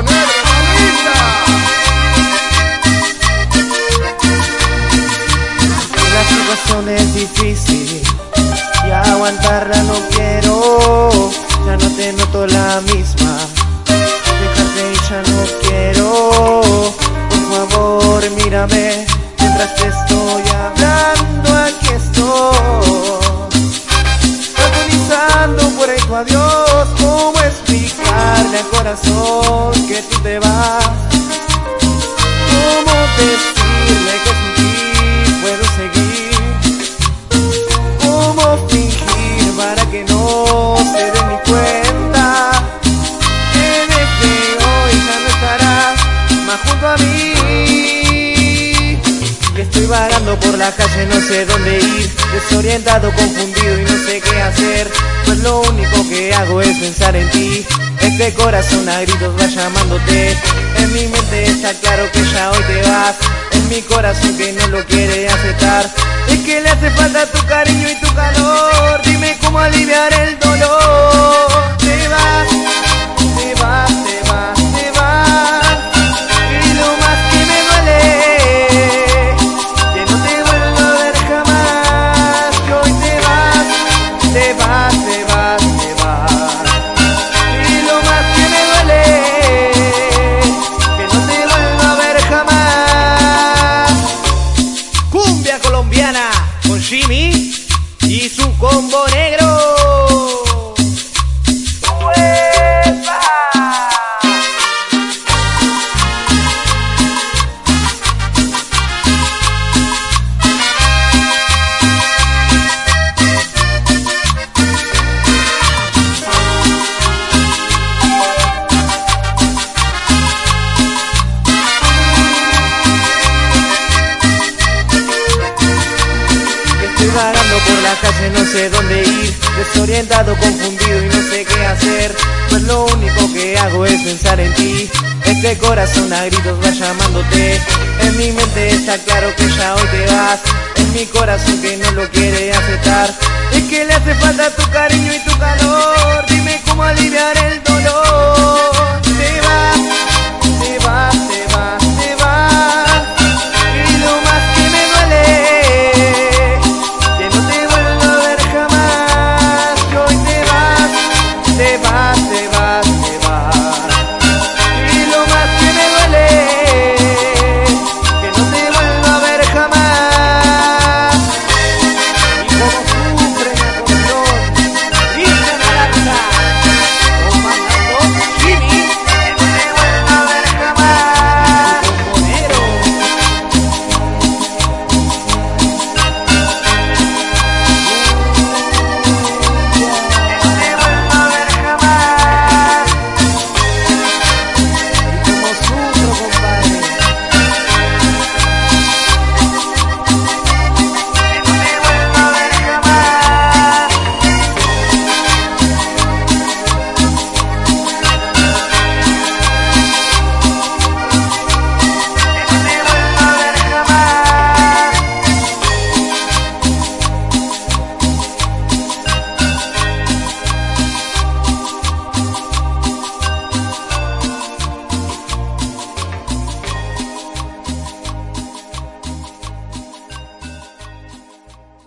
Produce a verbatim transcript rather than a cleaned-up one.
La situación es difícil y aguantarla no quiero. Ya no te noto la misma, dejarte y ya no quiero. Por favor mírame mientras te estoy hablando, aquí estoy agonizando por ahí tu adiós. ¿Cómo explicarle al corazón que tú te vas? ¿Cómo decirle que sin ti puedo seguir? ¿Cómo fingir para que no se dé ni cuenta que de que hoy ya no estarás más junto a mí? Y estoy vagando por la calle, no sé dónde ir, desorientado, confundido y no sé qué hacer, pues lo único que hago es pensar en ti. Este corazón a gritos va llamándote, en mi mente está claro que ya hoy te vas, en mi corazón que no lo quiere aceptar. Es que le hace falta tu cariño y tu calor, dime cómo aliviar el dolor. Te vas, te vas, te vas, te vas, y lo más que me duele, que no te vuelvo a ver jamás, que hoy te vas, te vas, te vas, te vas, y lo más que me duele, que no te vuelvo a ver jamás. Cumbia colombiana con Jimmy y su combo negro. ¡Uepa! Estoy vagando por la calle, no sé dónde ir, desorientado, confundido y no sé qué hacer, pues lo único que hago es pensar en ti. Este corazón a gritos va llamándote, en mi mente está claro que ya hoy te vas, en mi corazón que no lo quiere aceptar. Es que le hace falta tu cariño y tu calor, dime cómo aliviar el dolor.